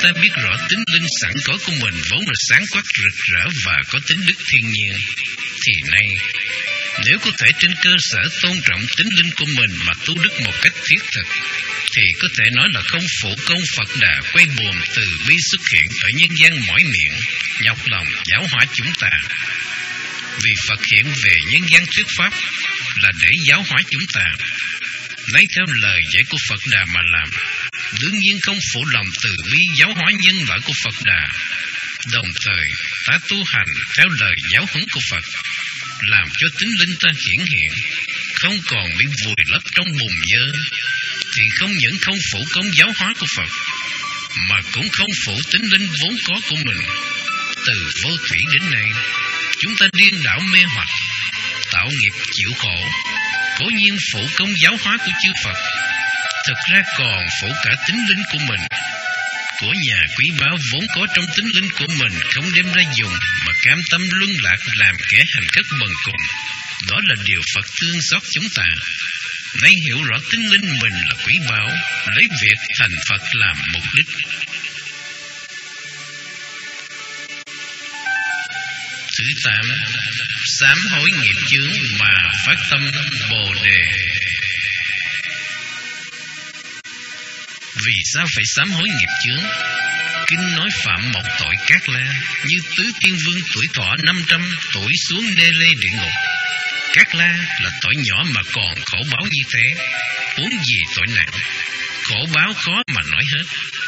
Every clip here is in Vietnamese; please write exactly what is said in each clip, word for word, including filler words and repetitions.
ta biết rõ tính linh sẵn có của mình vốn là sáng quắc rực rỡ và có tính đức thiên nhiên, thì nay nếu có thể trên cơ sở tôn trọng tính linh của mình mà tu đức một cách thiết thực, thì có thể nói là không phụ công Phật Đà quay buồm từ bi xuất hiện ở nhân gian mỏi miệng, nhọc lòng giáo hóa chúng ta. Vì Phật hiện về nhân gian thuyết pháp là để giáo hóa chúng ta, lấy theo lời dạy của Phật Đà mà làm. Đương nhiên không phụ lòng từ bi giáo hóa nhân loại của Phật Đà. Đồng thời ta tu hành theo lời giáo huấn của Phật, làm cho tính linh ta hiển hiện, không còn bị vùi lấp trong bùn nhơ, thì không những không phụ công giáo hóa của Phật, mà cũng không phụ tính linh vốn có của mình. Từ vô thủy đến nay, chúng ta điên đảo mê hoặc, tạo nghiệp chịu khổ, cố nhiên phụ công giáo hóa của chư Phật, thực ra còn phụ cả tính linh của mình. Của nhà quý báu vốn có trong tính linh của mình không đem ra dùng, mà cam tâm luân lạc làm kẻ hành cất bần cùng. Đó là điều Phật thương xót chúng ta. Nay hiểu rõ tính linh mình là quý báu, lấy việc thành Phật làm mục đích. Thứ tám, sám hối nghiệp chướng mà phát tâm Bồ Đề. Vì sao phải sám hối nghiệp chướng? Kinh nói phạm một tội Cát La, như tứ tiên vương tuổi thọ năm trăm tuổi xuống đê lê địa ngục. Cát La là tội nhỏ mà còn khổ báo như thế, huống gì tội nặng, khổ báo khó mà nói hết.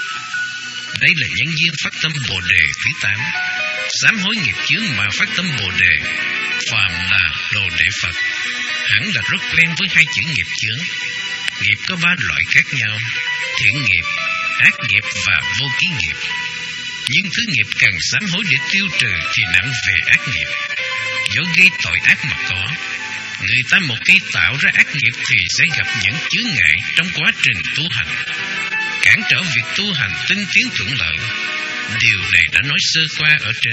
Đây là nhân duyên phát tâm Bồ Đề thứ tám. Sám hối nghiệp chướng mà phát tâm Bồ Đề, phàm là đồ đệ Phật hẳn là rất quen với hai chữ nghiệp chướng. Nghiệp có ba loại khác nhau: thiện nghiệp, ác nghiệp và vô ký nghiệp. Nhưng thứ nghiệp cần sám hối để tiêu trừ thì nặng về ác nghiệp, do gây tội ác mà có. Người ta một khi tạo ra ác nghiệp thì sẽ gặp những chướng ngại trong quá trình tu hành, cản trở việc tu hành tinh tiến thuận lợi. Điều này đã nói sơ qua ở trên.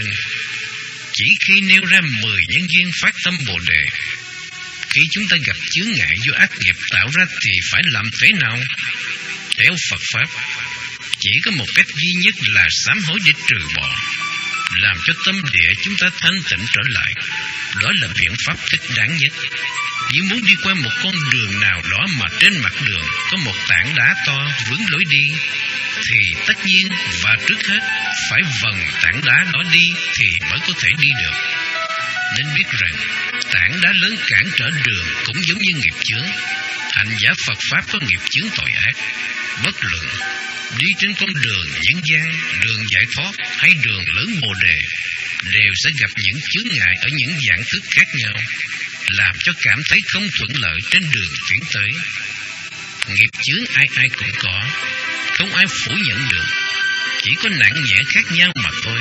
Chỉ khi nêu ra mười nhân duyên phát tâm Bồ Đề, khi chúng ta gặp chướng ngại do ác nghiệp tạo ra thì phải làm thế nào? Theo Phật Pháp, chỉ có một cách duy nhất là sám hối để trừ bỏ, làm cho tâm địa chúng ta thanh tịnh trở lại. Đó là biện pháp thích đáng nhất. Nếu muốn đi qua một con đường nào đó mà trên mặt đường có một tảng đá to vướng lối đi, thì tất nhiên và trước hết phải vần tảng đá đó đi thì mới có thể đi được. Nên biết rằng tảng đá lớn cản trở đường cũng giống như nghiệp chướng. Hành giả Phật Pháp có nghiệp chướng tội ác, bất luận đi trên con đường nhân gian, đường giải thoát hay đường lớn Bồ Đề, đều sẽ gặp những chướng ngại ở những dạng thức khác nhau, làm cho cảm thấy không thuận lợi trên đường tiến tới. Nghiệp chướng ai ai cũng có, không ai phủ nhận được, chỉ có nặng nhẹ khác nhau mà thôi.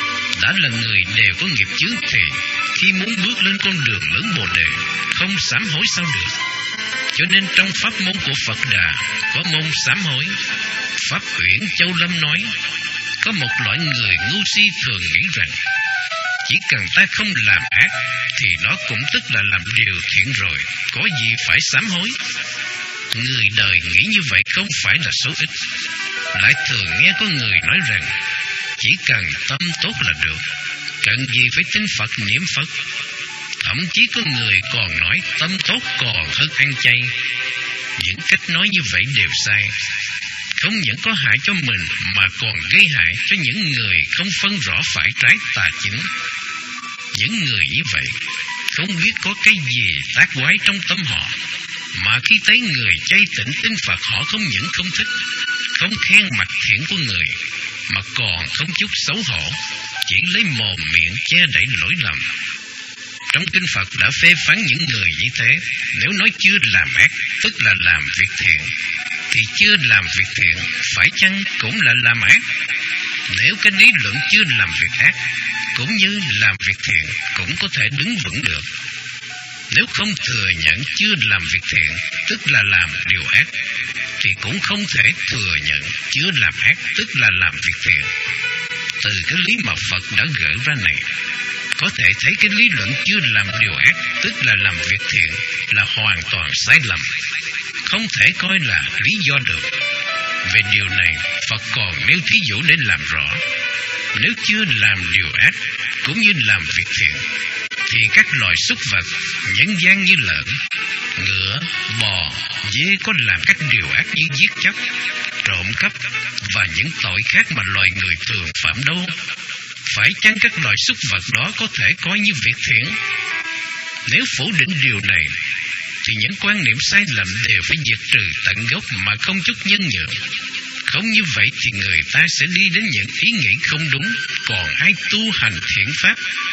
Đã là người đều có nghiệp chướng thì khi muốn bước lên con đường lớn Bồ Đề, không sám hối sao được. Cho nên trong pháp môn của Phật Đà có môn sám hối. Pháp Uyển Châu Lâm nói, có một loại người ngu si thường nghĩ rằng chỉ cần ta không làm ác thì đó cũng tức là làm điều thiện rồi, có gì phải sám hối. Người đời nghĩ như vậy không phải là số ít. Lại thường nghe có người nói rằng chỉ cần tâm tốt là được, cần gì phải tin Phật niệm Phật. Thậm chí có người còn nói tâm tốt còn hơn ăn chay. Những cách nói như vậy đều sai. Không những có hại cho mình mà còn gây hại cho những người không phân rõ phải trái tà chính. Những người như vậy không biết có cái gì tác quái trong tâm họ, mà khi thấy người chay tịnh tin Phật, họ không những không thích, không khen mặt thiện của người, mà còn không chút xấu hổ, chỉ lấy mồm miệng che đậy lỗi lầm. Trong kinh Phật đã phê phán những người như thế. Nếu nói chưa làm ác tức là làm việc thiện, thì chưa làm việc thiện phải chăng cũng là làm ác? Nếu cái lý luận chưa làm việc ác cũng như làm việc thiện cũng có thể đứng vững được. Nếu không thừa nhận chưa làm việc thiện tức là làm điều ác, thì cũng không thể thừa nhận chưa làm ác tức là làm việc thiện. Từ cái lý mà Phật đã gợi ra này, có thể thấy cái lý luận chưa làm điều ác tức là làm việc thiện là hoàn toàn sai lầm, không thể coi là lý do được. Về điều này, Phật còn nêu thí dụ để làm rõ. Nếu chưa làm điều ác cũng như làm việc thiện, thì các loài súc vật nhân gian như lợn, ngựa, bò, dê có làm các điều ác như giết chóc, trộm cắp và những tội khác mà loài người thường phạm đâu? Phải chăng các loài súc vật đó có thể coi như việc thiện? Nếu phủ định điều này, thì những quan niệm sai lầm đều phải diệt trừ tận gốc mà không chút nhân nhượng. Không như vậy thì người ta sẽ đi đến những ý nghĩ không đúng, còn ai tu hành thiện pháp.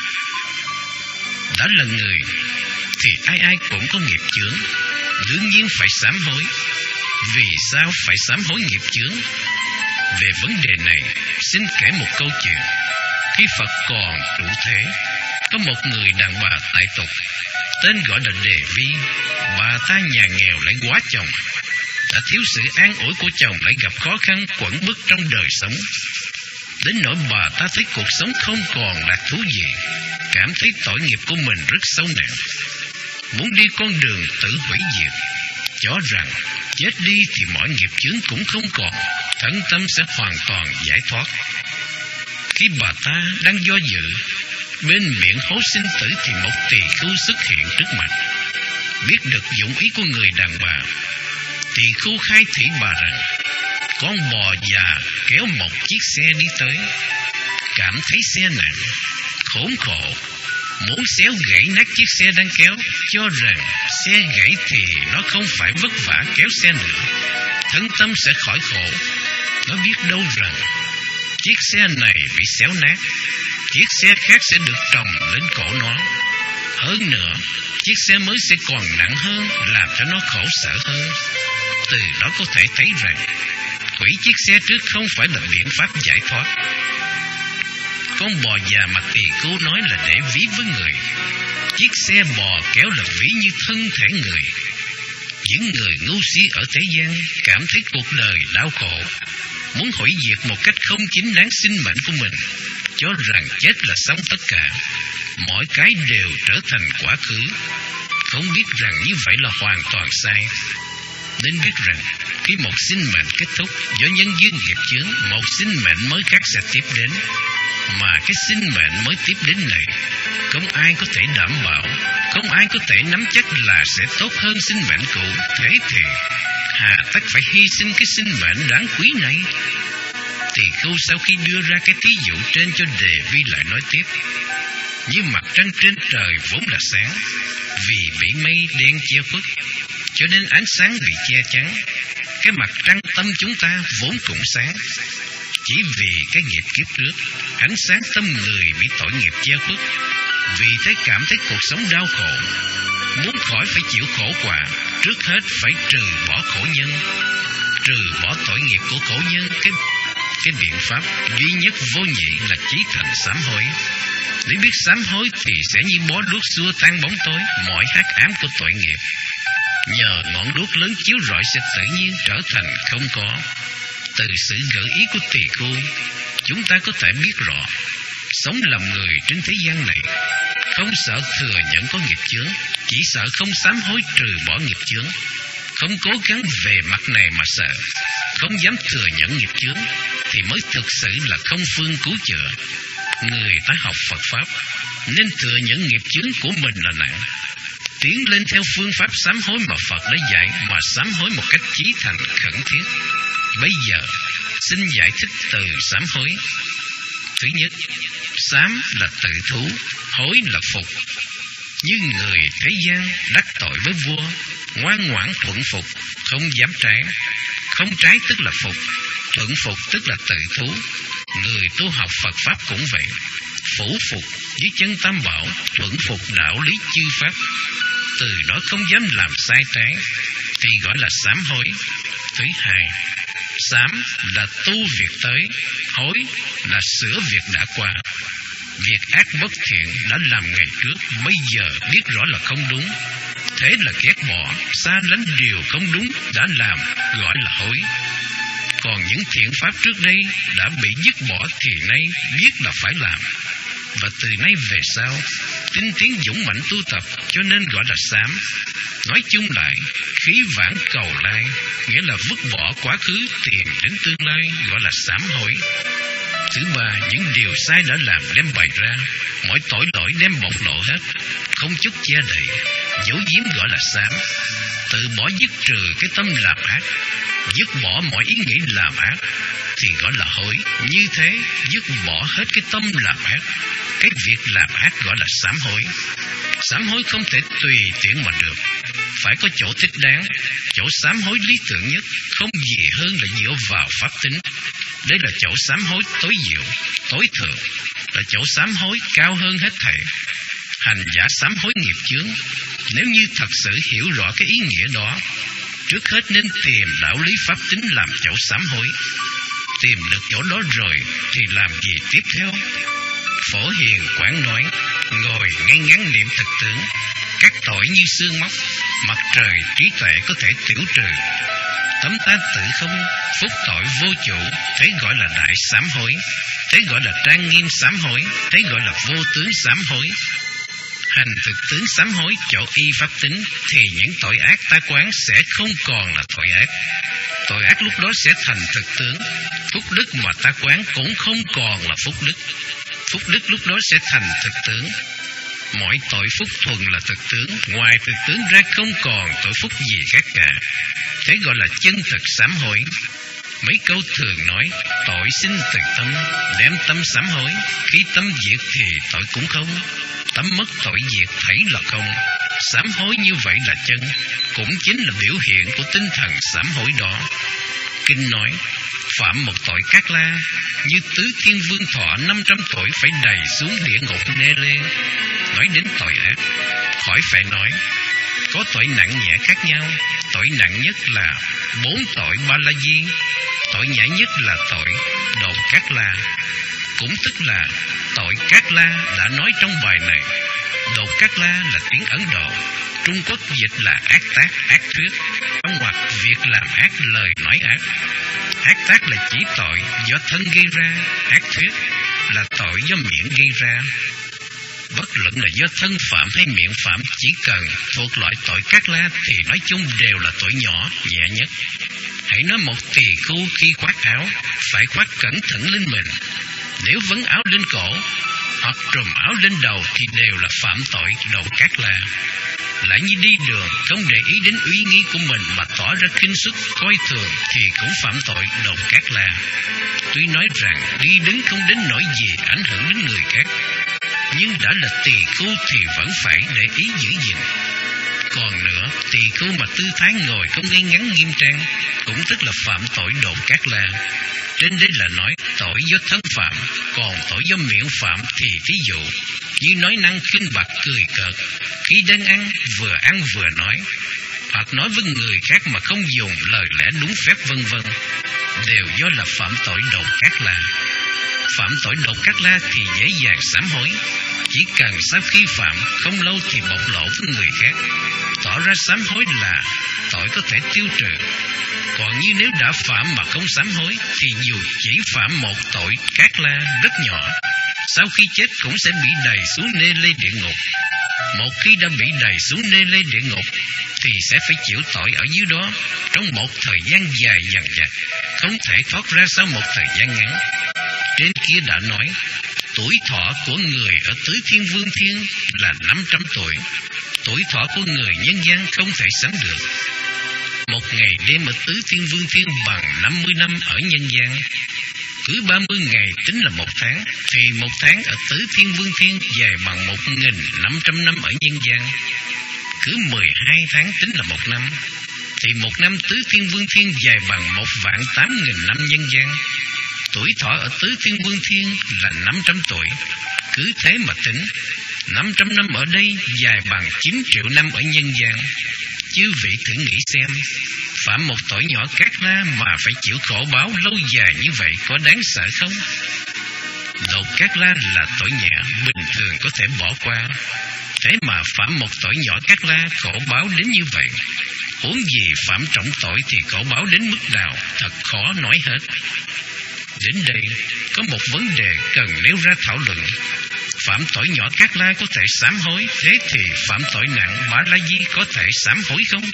Đã là người thì ai ai cũng có nghiệp chướng, đương nhiên phải sám hối. Vì sao phải sám hối nghiệp chướng? Về vấn đề này, xin kể một câu chuyện. Khi Phật còn trụ thế, có một người đàn bà tại tục, tên gọi là Đề Vi. Bà ta nhà nghèo lại quá chồng, đã thiếu sự an ủi của chồng, lại gặp khó khăn quẩn bức trong đời sống, đến nỗi bà ta thấy cuộc sống không còn lạc thú gì, cảm thấy tội nghiệp của mình rất sâu nặng, muốn đi con đường tự hủy diệt, cho rằng chết đi thì mọi nghiệp chướng cũng không còn, thân tâm sẽ hoàn toàn giải thoát. Khi bà ta đang do dự, bên miệng hố sinh tử thì một tỳ khưu xuất hiện trước mặt. Biết được dụng ý của người đàn bà, tỳ khưu khai thị bà rằng con bò già kéo một chiếc xe đi tới, cảm thấy xe nặng, khốn khổ, muốn xéo gãy nát chiếc xe đang kéo, cho rằng xe gãy thì nó không phải vất vả kéo xe nữa, thân tâm sẽ khỏi khổ. Nó biết đâu rằng chiếc xe này bị xéo nát, chiếc xe khác sẽ được trồng lên cổ nó. Hơn nữa, chiếc xe mới sẽ còn nặng hơn, làm cho nó khổ sở hơn. Từ đó có thể thấy rằng hủy chiếc xe trước không phải là biện pháp giải thoát. Con bò già mà tỳ khưu nói là để ví với người, chiếc xe bò kéo là ví như thân thể người. Những người ngu si ở thế gian cảm thấy cuộc đời đau khổ, muốn hủy diệt một cách không chính đáng sinh mệnh của mình, cho rằng chết là xong tất cả, mọi cái đều trở thành quá khứ. Không biết rằng như vậy là hoàn toàn sai. Nên biết rằng khi một sinh mệnh kết thúc do nhân duyên nghiệp chướng, một sinh mệnh mới khác sẽ tiếp đến. Mà cái sinh mệnh mới tiếp đến này, không ai có thể đảm bảo, không ai có thể nắm chắc là sẽ tốt hơn sinh mệnh cũ. Thế thì hà tất phải hy sinh cái sinh mệnh đáng quý này? Tỳ khưu sau khi đưa ra cái thí dụ trên cho Đề Vi lại nói tiếp: như mặt trăng trên trời vốn là sáng, vì bị mây đen che khuất, cho nên ánh sáng bị che chắn. Cái mặt trăng tâm chúng ta vốn cũng sáng, chỉ vì cái nghiệp kiếp trước, ánh sáng tâm người bị tội nghiệp che khuất, vì thế cảm thấy cuộc sống đau khổ. Muốn khỏi phải chịu khổ quả, trước hết phải trừ bỏ khổ nhân. Trừ bỏ tội nghiệp của khổ nhân, cái, cái biện pháp duy nhất vô nhị là chí thành sám hối. Để biết sám hối thì sẽ như bó đuốc xua tan bóng tối, mọi hắc ám của tội nghiệp. Nhờ ngọn đuốc lớn chiếu rọi sẽ tự nhiên trở thành không có. Từ sự gợi ý của tỳ khưu, chúng ta có thể biết rõ, sống làm người trên thế gian này, không sợ thừa nhận có nghiệp chướng, chỉ sợ không sám hối trừ bỏ nghiệp chướng. Không cố gắng về mặt này mà sợ, không dám thừa nhận nghiệp chướng, thì mới thực sự là không phương cứu chữa. Người ta học Phật Pháp nên thừa nhận nghiệp chướng của mình là nặng, tiến lên theo phương pháp sám hối mà Phật đã dạy, mà sám hối một cách chí thành khẩn thiết. Bây giờ xin giải thích từ sám hối. Thứ nhất, sám là tự thú, hối là phục. Như người thế gian đắc tội với vua, ngoan ngoãn thuận phục, không dám trái. Không trái tức là phục, thuận phục tức là tự thú. Người tu học Phật Pháp cũng vậy, phủ phục với chân Tam Bảo, thuận phục đạo lý chư Pháp, từ đó không dám làm sai trái, thì gọi là sám hối. Thứ hai, sám là tu việc tới, hối là sửa việc đã qua. Việc ác bất thiện đã làm ngày trước, bây giờ biết rõ là không đúng, thế là ghét bỏ, xa lánh điều không đúng đã làm, gọi là hối. Còn những thiện pháp trước đây đã bị dứt bỏ thì nay biết là phải làm, và từ nay về sau, tinh tiến dũng mạnh tu tập cho nên gọi là sám. Nói chung lại, khí vãng cầu lai, nghĩa là vứt bỏ quá khứ tìm đến tương lai, gọi là sám hối. Thứ ba, những điều sai đã làm đem bày ra, mọi tội lỗi đem bộc lộ hết, không chút che đậy, giấu giếm gọi là sám. Từ bỏ dứt trừ cái tâm làm ác, dứt bỏ mọi ý nghĩ làm ác thì gọi là hối. Như thế, dứt bỏ hết cái tâm làm ác, cái việc làm ác gọi là sám hối. Sám hối không thể tùy tiện mà được, phải có chỗ thích đáng. Chỗ sám hối lý tưởng nhất không gì hơn là dựa vào pháp tính. Đây là chỗ sám hối tối diệu, tối thượng, là chỗ sám hối cao hơn hết thảy. Hành giả sám hối nghiệp chướng, nếu như thật sự hiểu rõ cái ý nghĩa đó, trước hết nên tìm đạo lý pháp tính làm chỗ sám hối. Tìm được chỗ đó rồi thì làm gì tiếp theo? Phổ Hiền Quán nói, ngồi ngay ngắn niệm thực tướng, các tội như xương móc, mặt trời trí tuệ có thể tiểu trừ. Tấm ta tự không, phúc tội vô chủ, thế gọi là đại sám hối, thế gọi là trang nghiêm sám hối, thế gọi là vô tướng sám hối. Hành thực tướng sám hối chỗ y pháp tính thì những tội ác ta quán sẽ không còn là tội ác. Tội ác lúc đó sẽ thành thực tướng. Phúc đức mà ta quán cũng không còn là phúc đức. Phúc đức lúc đó sẽ thành thực tướng. Mọi tội phúc thuần là thực tướng, ngoài thực tướng ra không còn tội phúc gì khác cả. Thế gọi là chân thực sám hối. Mấy câu thường nói, tội sinh từ tâm, đem tâm sám hối. Khi tâm diệt thì tội cũng không, tâm mất tội diệt thấy là không. Sám hối như vậy là chân, cũng chính là biểu hiện của tinh thần sám hối đó. Kinh nói, phạm một tội Cát La, như tứ thiên vương thọ năm trăm tuổi phải đầy xuống địa ngục nê lê. Nói đến tội ác, khỏi phải nói, có tội nặng nhẹ khác nhau. Tội nặng nhất là bốn tội Ba La Di, tội nhẹ nhất là tội Đột Cát La. Cũng tức là tội Cát La đã nói trong bài này. Đột Cát La là tiếng Ấn Độ, Trung Quốc dịch là ác tác, ác thuyết, trong ngoặc việc làm ác, lời nói ác. Ác tác là chỉ tội do thân gây ra, ác thuyết là tội do miệng gây ra. Bất luận là do thân phạm hay miệng phạm, chỉ cần thuộc loại tội Cát La thì nói chung đều là tội nhỏ, nhẹ nhất. Hãy nói một tỳ khưu khi khoác áo, phải khoác cẩn thận lên mình. Nếu vấn áo lên cổ hoặc trùm áo lên đầu thì đều là phạm tội Đột Cát La. Lại như đi đường không để ý đến uy nghi của mình mà tỏ ra khinh suất coi thường thì cũng phạm tội Đột Cát La. Tuy nói rằng đi đứng không đến nỗi gì ảnh hưởng đến người khác, nhưng đã là tỳ khưu thì vẫn phải để ý giữ gìn. Còn nữa, tỳ khưu mà tư thái ngồi không ngay ngắn nghiêm trang cũng tức là phạm tội Đột Cát La. Trên đây là nói tội do thân phạm, còn tội do miệng phạm thì ví dụ như nói năng khinh bạc cười cợt, khi đang ăn vừa ăn vừa nói, hoặc nói với người khác mà không dùng lời lẽ đúng phép vân vân, đều do là phạm tội Đột Cát La. Phạm tội Đột Cát La thì dễ dàng sám hối, chỉ cần sau khi phạm không lâu thì bộc lộ với người khác, tỏ ra sám hối là tội có thể tiêu trừ. Còn như nếu đã phạm mà không sám hối thì dù chỉ phạm một tội Cát La rất nhỏ, sau khi chết cũng sẽ bị đày xuống nê lê địa ngục. Một khi đã bị đày xuống nê lê địa ngục thì sẽ phải chịu tội ở dưới đó trong một thời gian dài dằng dặc, không thể thoát ra sau một thời gian ngắn. Trên kia đã nói, tuổi thọ của người ở Tứ Thiên Vương Thiên là năm trăm tuổi, tuổi thọ của người nhân gian không thể sánh được. Một ngày đêm ở Tứ Thiên Vương Thiên bằng năm mươi năm ở nhân gian. Cứ ba mươi ngày tính là một tháng, thì một tháng ở Tứ Thiên Vương Thiên dài bằng một nghìn năm trăm năm ở nhân gian. Cứ mười hai tháng tính là một năm, thì một năm Tứ Thiên Vương Thiên dài bằng một vạn tám nghìn năm nhân gian. Tuổi thọ ở Tứ Thiên Vương Thiên là năm trăm tuổi. Cứ thế mà tính, năm trăm năm ở đây dài bằng chín triệu năm ở nhân gian. Chư vị thử nghĩ xem, phạm một tội nhỏ Cát La mà phải chịu khổ báo lâu dài như vậy có đáng sợ không? Đột Cát La là tội nhẹ, bình thường có thể bỏ qua. Thế mà phạm một tội nhỏ Cát La khổ báo đến như vậy, huống gì phạm trọng tội thì khổ báo đến mức nào, thật khó nói hết. Đến đây có một vấn đề cần nêu ra thảo luận. phạm tội nhỏ Cát La có thể sám hối, thế thì phạm tội nặng Mã La Di có thể sám hối không?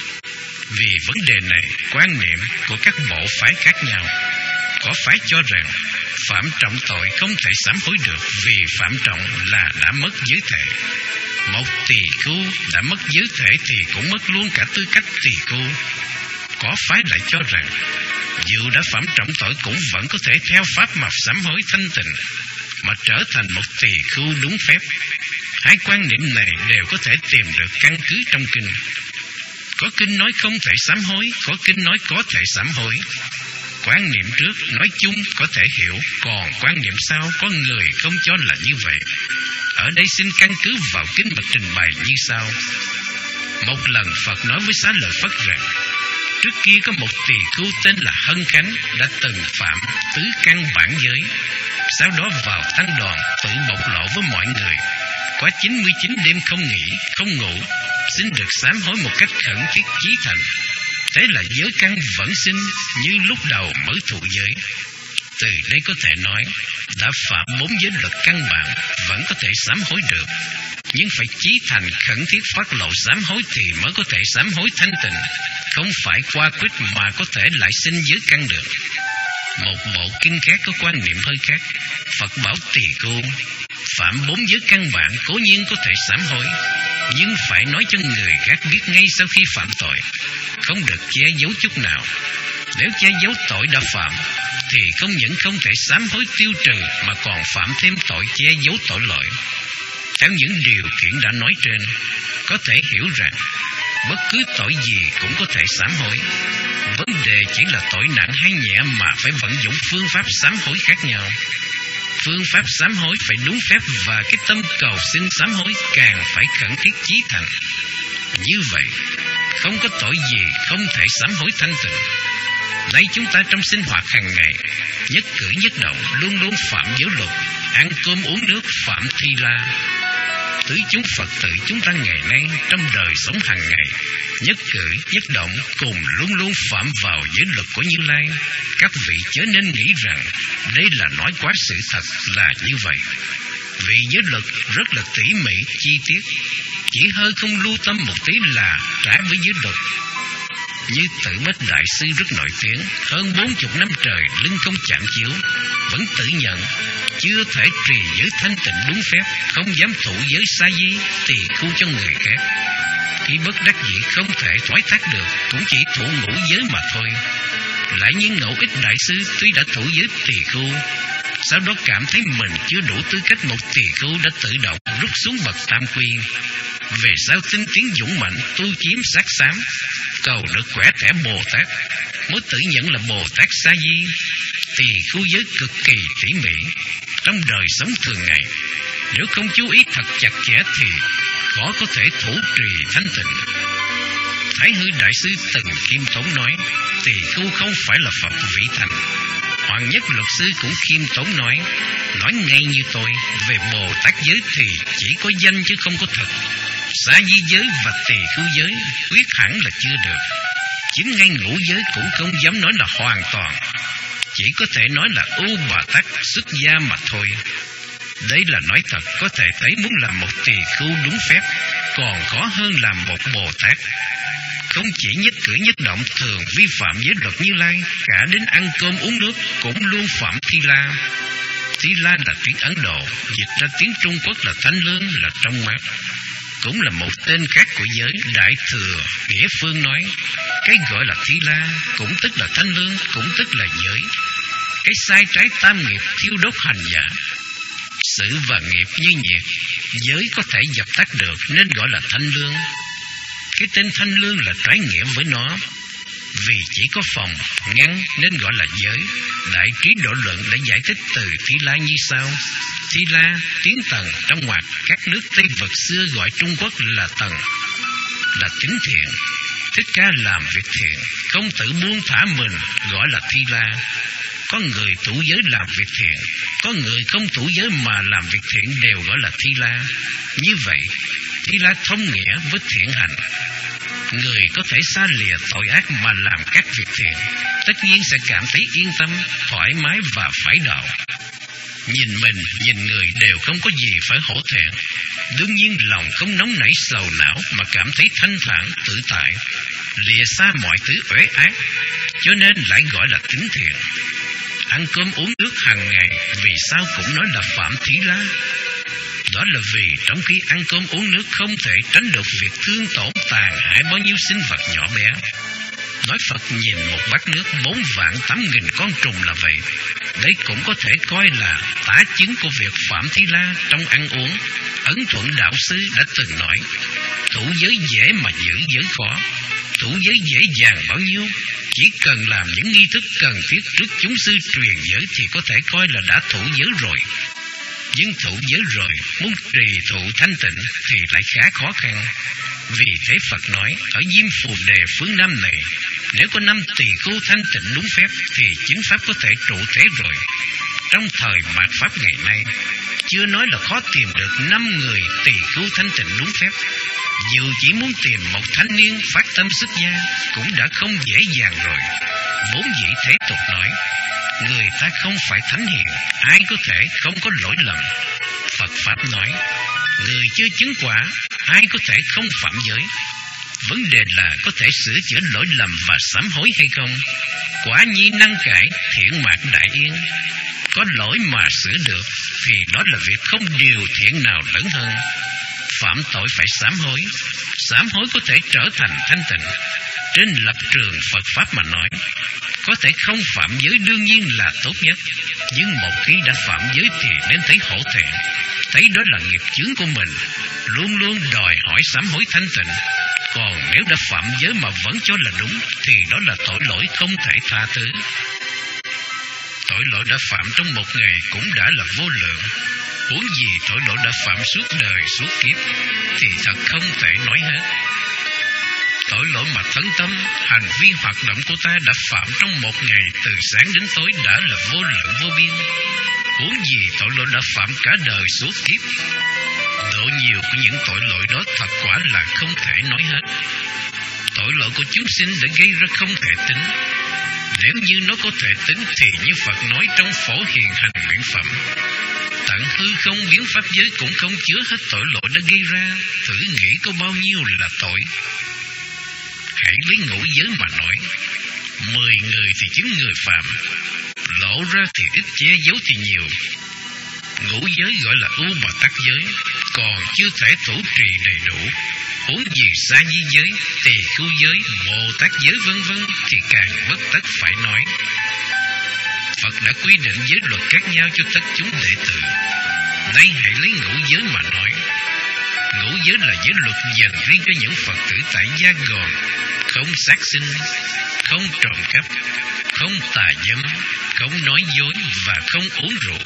Vì vấn đề này, quan niệm của các bộ phái khác nhau. Có phái cho rằng phạm trọng tội không thể sám hối được vì phạm trọng là đã mất giới thể. Một tỳ khưu đã mất giới thể thì cũng mất luôn cả tư cách tỳ khưu. Có phái lại cho rằng dù đã phạm trọng tội cũng vẫn có thể theo pháp mật sám hối thanh tịnh mà trở thành một tỳ khưu đúng phép. Hai quan niệm này đều có thể tìm được căn cứ trong kinh. Có kinh nói không thể sám hối, có kinh nói có thể sám hối. Quan niệm trước nói chung có thể hiểu, còn quan niệm sau có người không cho là như vậy. Ở đây xin căn cứ vào kinh mà trình bày như sau. Một lần Phật nói với Xá Lợi Phất rằng, trước kia có một tỳ khưu tên là Hân Khánh đã từng phạm tứ căn bản giới. Sau đó vào tăng đoàn tự bộc lộ với mọi người. Qua chín mươi chín đêm không nghỉ, không ngủ, xin được sám hối một cách khẩn thiết chí thành. Thế là giới căn vẫn sinh như lúc đầu mới thụ giới. Từ đây có thể nói, đã phạm bốn giới luật căn bản vẫn có thể sám hối được. Nhưng phải chí thành khẩn thiết phát lộ sám hối thì mới có thể sám hối thanh tịnh. Không phải qua quyết mà có thể lại sinh giới căn được. Một bộ kinh khác có quan niệm hơi khác. Phật bảo tỳ khưu phạm bốn giới căn bản cố nhiên có thể sám hối, nhưng phải nói cho người khác biết ngay sau khi phạm tội, không được che giấu chút nào. Nếu che giấu tội đã phạm thì không những không thể sám hối tiêu trừ mà còn phạm thêm tội che giấu tội lỗi. Theo những điều kiện đã nói trên, có thể hiểu rằng bất cứ tội gì cũng có thể sám hối. Vấn đề chỉ là tội nặng hay nhẹ mà phải vận dụng phương pháp sám hối khác nhau. Phương pháp sám hối phải đúng phép và cái tâm cầu xin sám hối càng phải khẩn thiết chí thành. Như vậy, không có tội gì không thể sám hối thanh tịnh. Nay chúng ta trong sinh hoạt hàng ngày, nhất cử nhất động luôn luôn phạm giới luật, ăn cơm uống nước phạm thi la. Tứ chúng Phật tử chúng ta ngày nay trong đời sống hàng ngày, nhất cử nhất động cùng luôn luôn phạm vào giới luật của Như Lai. Các vị chớ nên nghĩ rằng đây là nói quá sự thật là như vậy. Vì giới luật rất là tỉ mỉ chi tiết, chỉ hơi không lưu tâm một tí là trái với giới luật. Như Tự Bách Đại Sư rất nổi tiếng, hơn bốn chục năm trời lưng không chạm chiếu, vẫn tự nhận chưa thể trì giới thanh tịnh đúng phép, không dám thụ giới sa di tỳ khưu cho người khác. Khi bất đắc dĩ không thể thoái thác được, cũng chỉ thụ ngũ giới mà thôi. Lại như Ngẫu Ích Đại Sư tuy đã thụ giới tỳ khưu, sau đó cảm thấy mình chưa đủ tư cách một tỳ khưu đã tự động rút xuống bậc tam quy. Về sau tinh tiến dũng mạnh tu chiếm sát sám, cầu được khỏe thẻ Bồ Tát, mới tự nhận là Bồ Tát Sa Di. Tỳ khưu giới cực kỳ tỉ mỉ. Trong đời sống thường ngày, nếu không chú ý thật chặt chẽ thì khó có thể thủ trì thanh tịnh. Thái Hư Đại Sư từng khiêm tốn nói, tỳ khưu không phải là Phật vị thành. Hoàng Nhất Luật Sư cũng khiêm tốn nói, nói ngay như tôi, về Bồ Tát giới thì chỉ có danh chứ không có thật. Sa di giới và tỳ khưu giới quyết hẳn là chưa được. Chính ngay ngũ giới cũng không dám nói là hoàn toàn, chỉ có thể nói là U Bà Tát xuất gia mà thôi. Đây là nói thật, có thể thấy muốn làm một tỳ khưu đúng phép còn khó hơn làm một Bồ Tát. Không chỉ nhất cử nhất động thường vi phạm giới luật Như Lai, cả đến ăn cơm uống nước cũng luôn phạm thi la. Thi la là tiếng Ấn Độ, dịch ra tiếng Trung Quốc là thanh lương, là trong mát, cũng là một tên khác của giới. Đại Thừa Nghĩa Phương nói, cái gọi là thi la cũng tức là thanh lương, cũng tức là giới. Cái sai trái tam nghiệp thiêu đốt hành giả, sự và nghiệp như nhiệt, giới có thể dập tắt được nên gọi là thanh lương. Cái tên thanh lương là trái nghĩa với nó, vì chỉ có phòng ngăn nên gọi là giới. Đại Trí Độ Luận đã giải thích từ thi la như sau. Thi la tiếng tần, trong ngoặc các nước Tây Vực xưa gọi Trung Quốc là tần, là tính thiện. Thích Ca làm việc thiện, không tự buông thả mình gọi là thi la. Có người tụ giới làm việc thiện, có người không tụ giới mà làm việc thiện đều gọi là thi la. Như vậy, thi la thông nghĩa với thiện hành. Người có thể xa lìa tội ác mà làm các việc thiện, tất nhiên sẽ cảm thấy yên tâm, thoải mái và phải đạo. Nhìn mình, nhìn người đều không có gì phải hổ thẹn. Đương nhiên lòng không nóng nảy sầu não mà cảm thấy thanh thản tự tại, lìa xa mọi thứ uể ác, cho nên lại gọi là tính thiện. Ăn cơm uống nước hàng ngày vì sao cũng nói là Phạm Thí La? Đó là vì trong khi ăn cơm uống nước không thể tránh được việc thương tổn tàn hại bao nhiêu sinh vật nhỏ bé. Nói Phật nhìn một bát nước bốn vạn tám nghìn con trùng là vậy. Đây cũng có thể coi là tả chứng của việc Phạm Thí La trong ăn uống. Ấn Thuận Đạo Sư đã từng nói, thủ giới dễ mà giữ giới khó. Thủ giới dễ dàng bao nhiêu, chỉ cần làm những nghi thức cần thiết trước chúng sư truyền giới thì có thể coi là đã thủ giới rồi. Nhưng thủ giới rồi, muốn trì thụ thanh tịnh thì lại khá khó khăn. Vì thế Phật nói, ở Diêm Phù Đề phương Nam này, nếu có năm tỳ khưu thanh tịnh đúng phép thì chứng pháp có thể trụ thế rồi. Trong thời mạt Pháp ngày nay, chưa nói là khó tìm được năm người tỳ khưu thanh tịnh đúng phép. Dù chỉ muốn tìm một thanh niên phát tâm xuất gia cũng đã không dễ dàng rồi. Vốn dĩ Thế Tục nói, người ta không phải thánh hiền, ai có thể không có lỗi lầm. Phật Pháp nói, người chưa chứng quả, ai có thể không phạm giới. Vấn đề là có thể sửa chữa lỗi lầm và sám hối hay không. Quả nhi năng cải, thiện mạc đại yên. Có lỗi mà sửa được thì đó là việc không điều thiện nào lớn hơn. Phạm tội phải sám hối, sám hối có thể trở thành thanh tịnh. Trên lập trường Phật Pháp mà nói, có thể không phạm giới đương nhiên là tốt nhất. Nhưng một khi đã phạm giới thì nên thấy hổ thẹn, thấy đó là nghiệp chướng của mình, luôn luôn đòi hỏi sám hối thanh tịnh. Còn nếu đã phạm giới mà vẫn cho là đúng thì đó là tội lỗi không thể tha thứ. Tội lỗi đã phạm trong một ngày cũng đã là vô lượng, huống gì tội lỗi đã phạm suốt đời suốt kiếp thì thật không thể nói hết. Tội lỗi mà thân tâm, hành vi hoạt động của ta đã phạm trong một ngày từ sáng đến tối đã là vô lượng vô biên, huống gì tội lỗi đã phạm cả đời suốt kiếp. Độ nhiều của những tội lỗi đó thật quả là không thể nói hết. Tội lỗi của chúng sinh đã gây ra không thể tính. Nếu như nó có thể tính thì như Phật nói trong Phổ Hiền Hành Nguyện Phẩm, tận hư không biến pháp giới cũng không chứa hết tội lỗi đã gây ra. Thử nghĩ có bao nhiêu là tội. Hãy lấy ngũ giới mà nói, mười người thì chín người phạm, lộ ra thì ít che giấu thì nhiều. Ngũ giới gọi là U Bà Tắc giới, còn chưa thể thủ trì đầy đủ, huống gì Sa Di giới, Tỳ Khưu giới, Bồ Tát giới vân vân thì càng bất tất phải nói. Phật đã quy định giới luật khác nhau cho tất chúng đệ tử. Đây hãy lấy ngũ giới mà nói. Ngũ giới là giới luật dành riêng cho những Phật tử tại gia gòn: không sát sinh, không trộm cắp, không tà dâm, không nói dối và không uống rượu.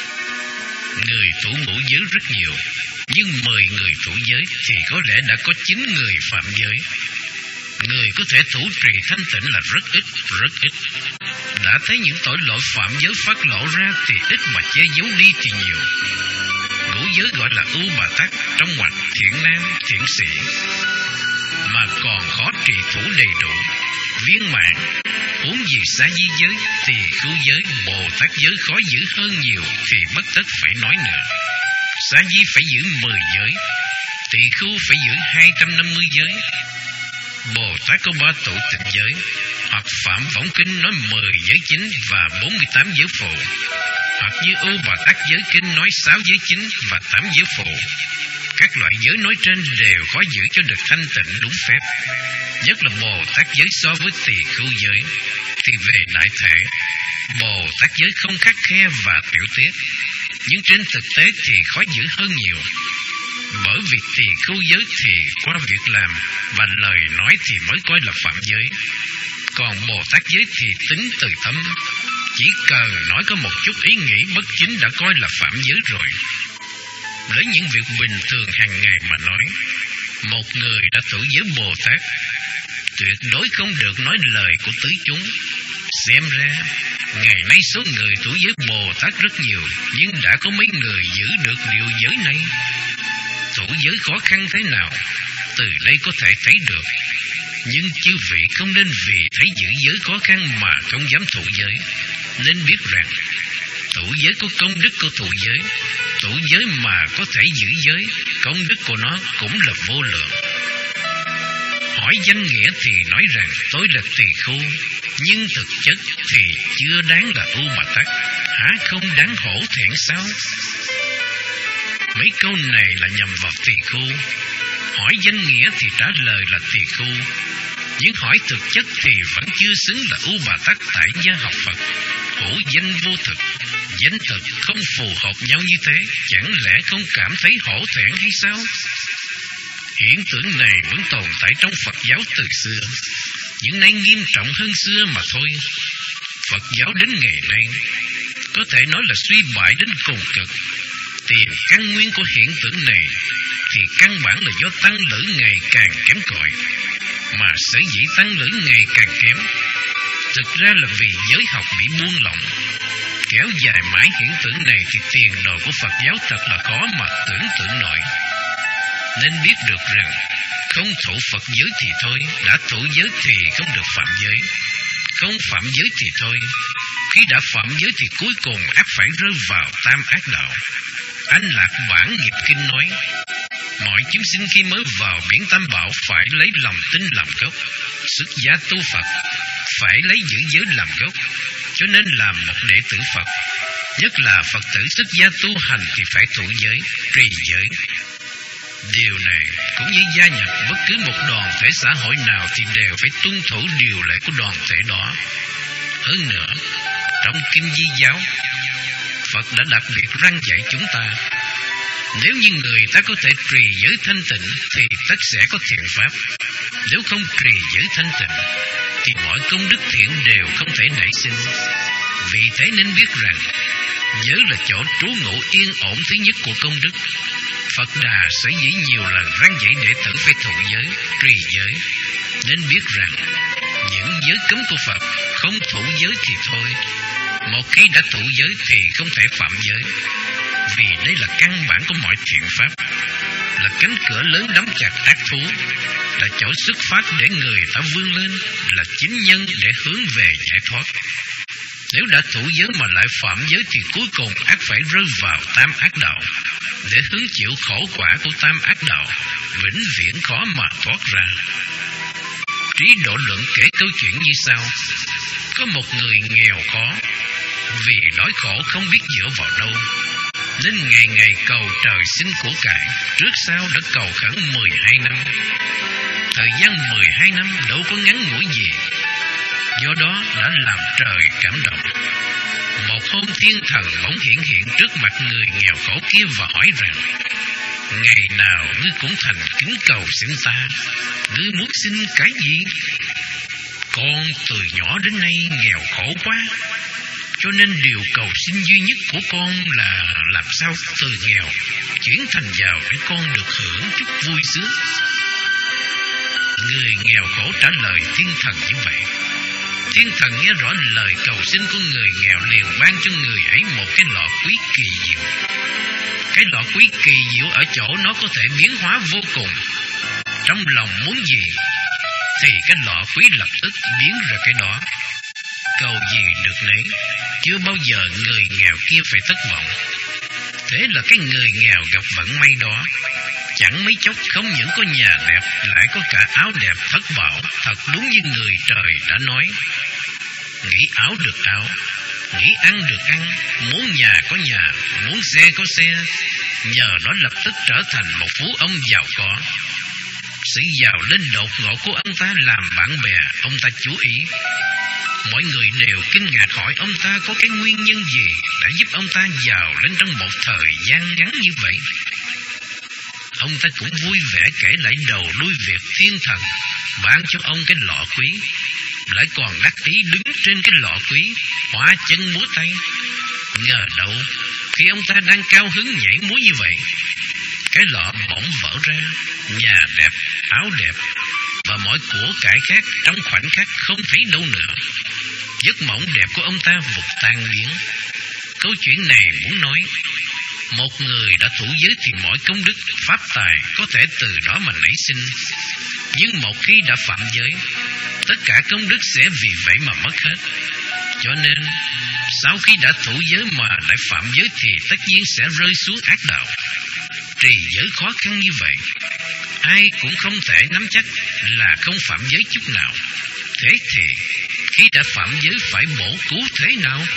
Người thủ ngũ giới rất nhiều, nhưng mười người thủ giới thì có lẽ đã có chín người phạm giới. Người có thể thủ trì thanh tịnh là rất ít, rất ít. Đã thấy những tội lỗi phạm giới phát lộ ra thì ít mà che giấu đi thì nhiều. Ngũ giới gọi là U Bà Tắc, trong ngoặc thiện nam, thiện sĩ, mà còn khó trì thủ đầy đủ, viên mãn. Huống gì Sa Di giới, Tỳ Khưu giới, Bồ Tát giới khó giữ hơn nhiều thì bất tất phải nói nữa. Sa Di phải giữ mười giới, Tỳ Khưu phải giữ hai trăm năm mươi giới, Bồ Tát có ba tụ tịnh giới, hoặc Phạm Võng Kinh nói mười giới chính và bốn mươi tám giới phụ, hoặc như U Bà Tát giới kinh nói sáu giới chính và tám giới phụ. Các loại giới nói trên đều khó giữ cho được thanh tịnh đúng phép. Nhất là Bồ Tát giới so với Tỳ Khưu giới thì về đại thể, Bồ Tát giới không khắt khe và tiểu tiết, nhưng trên thực tế thì khó giữ hơn nhiều. Bởi vì Tỳ Khưu giới thì qua việc làm và lời nói thì mới coi là phạm giới, còn Bồ Tát giới thì tính từ tâm, chỉ cần nói có một chút ý nghĩ bất chính đã coi là phạm giới rồi. Lấy những việc bình thường hàng ngày mà nói, một người đã thủ giới Bồ Tát tuyệt đối không được nói lời của tứ chúng. Xem ra ngày nay số người thủ giới Bồ Tát rất nhiều, nhưng đã có mấy người giữ được điều giới này. Thủ giới khó khăn thế nào, từ đây có thể thấy được. Nhưng chư vị không nên vì thấy giữ giới khó khăn mà không dám thủ giới. Nên biết rằng Tụ giới có công đức của tụ giới. Tụ giới mà có thể giữ giới, công đức của nó cũng là vô lượng. Hỏi danh nghĩa thì nói rằng tôi là tỳ khưu, nhưng thực chất thì chưa đáng là U Bà Tát, há không đáng hổ thẹn sao? Mấy câu này là nhằm vào tỳ khưu. Hỏi danh nghĩa thì trả lời là tỳ khưu, nhưng hỏi thực chất thì vẫn chưa xứng là U Bà Tát tại gia học Phật. Hữu danh vô thực, danh thực không phù hợp nhau như thế, chẳng lẽ không cảm thấy hổ thẹn hay sao? Hiện tượng này vẫn tồn tại trong Phật giáo từ xưa, nhưng nay nghiêm trọng hơn xưa mà thôi. Phật giáo đến ngày nay có thể nói là suy bại đến cùng cực. Tìm căn nguyên của hiện tượng này thì căn bản là do tăng lữ ngày càng kém cỏi, mà sở dĩ tăng lữ ngày càng kém thực ra là vì giới học bị buông lỏng. Kéo dài mãi hiện tượng này thì tiền đồ của Phật giáo thật là khó mà tưởng tượng nổi. Nên biết được rằng không thụ Phật giới thì thôi, đã thụ giới thì không được phạm giới. Không phạm giới thì thôi, khi đã phạm giới thì cuối cùng ác phải rơi vào tam ác đạo. Anh Lạc Bản Nghiệp Kinh nói, mọi chúng sinh khi mới vào biển tam bảo phải lấy lòng tin làm gốc, xuất gia tu Phật phải lấy giữ giới làm gốc. Cho nên làm một đệ tử Phật, nhất là Phật tử xuất gia tu hành thì phải thụ giới, trì giới. Điều này cũng như gia nhập bất cứ một đoàn thể xã hội nào thì đều phải tuân thủ điều lệ của đoàn thể đó. Hơn nữa, trong Kinh Di Giáo, Phật đã đặc biệt răn dạy chúng ta, nếu như người ta có thể trì giới thanh tịnh thì tất sẽ có thiện pháp. Nếu không trì giới thanh tịnh thì mọi công đức thiện đều không thể nảy sinh. Vì thế nên biết rằng giới là chỗ trú ngụ yên ổn thứ nhất của công đức. Phật Đà sở dĩ nhiều lần răn dạy đệ tử phải thụ giới, trì giới, nên biết rằng những giới cấm của Phật không thụ giới thì thôi. Một khi đã thụ giới thì không thể phạm giới, vì đây là căn bản của mọi thiện pháp, là cánh cửa lớn đóng chặt ác thú, là chỗ xuất phát để người ta vươn lên, là chính nhân để hướng về giải thoát. Nếu đã thụ giới mà lại phạm giới thì cuối cùng ác phải rơi vào tam ác đạo, để hứng chịu khổ quả của tam ác đạo, vĩnh viễn khó mà thoát ra. Trí Độ Luận kể câu chuyện như sau. Có một người nghèo khó, vì đói khổ không biết dựa vào đâu, nên ngày ngày cầu trời xin của cải, trước sau đã cầu khẩn mười hai năm. Thời gian mười hai năm đâu có ngắn ngủi gì, do đó đã làm trời cảm động. Một hôm thiên thần bỗng hiện hiện trước mặt người nghèo khổ kia và hỏi rằng, ngày nào ngươi cũng thành kính cầu xin ta, ngươi muốn xin cái gì? Con từ nhỏ đến nay nghèo khổ quá, cho nên điều cầu xin duy nhất của con là làm sao từ nghèo chuyển thành giàu để con được hưởng chút vui sướng. Người nghèo khổ trả lời thiên thần như vậy. Thiên thần nghe rõ lời cầu xin của người nghèo liền ban cho người ấy một cái lọ quý kỳ diệu. Cái lọ quý kỳ diệu ở chỗ nó có thể biến hóa vô cùng. Trong lòng muốn gì thì cái lọ quý lập tức biến ra cái đó. Cầu gì được nấy, chưa bao giờ người nghèo kia phải thất vọng. Thế là cái người nghèo gặp vận may đó. Chẳng mấy chốc không những có nhà đẹp, lại có cả áo đẹp thất bảo. Thật đúng như người trời đã nói, nghĩ áo được áo, nghĩ ăn được ăn, muốn nhà có nhà, muốn xe có xe. Nhờ đó lập tức trở thành một phú ông giàu có. Sự giàu lên đột ngột của ông ta làm bạn bè ông ta chú ý. Mọi người đều kinh ngạc hỏi ông ta có cái nguyên nhân gì đã giúp ông ta giàu lên trong một thời gian ngắn như vậy. Ông ta cũng vui vẻ kể lại đầu đuôi việc thiên thần ban cho ông cái lọ quý, lại còn đắc ý đứng trên cái lọ quý, hóa chân múa tay. Ngờ đâu khi ông ta đang cao hứng nhảy múa như vậy, cái lọ bỗng vỡ ra, nhà đẹp, áo đẹp và mọi của cải khác trong khoảnh khắc không thấy đâu nữa. Giấc mộng đẹp của ông ta vụt tan biến. Câu chuyện này muốn nói, một người đã thụ giới thì mọi công đức, pháp tài có thể từ đó mà nảy sinh. Nhưng một khi đã phạm giới, tất cả công đức sẽ vì vậy mà mất hết. Cho nên, sau khi đã thủ giới mà lại phạm giới thì tất nhiên sẽ rơi xuống ác đạo. Trì giới khó khăn như vậy, ai cũng không thể nắm chắc là không phạm giới chút nào. Thế thì khi đã phạm giới phải bổ cứu thế nào?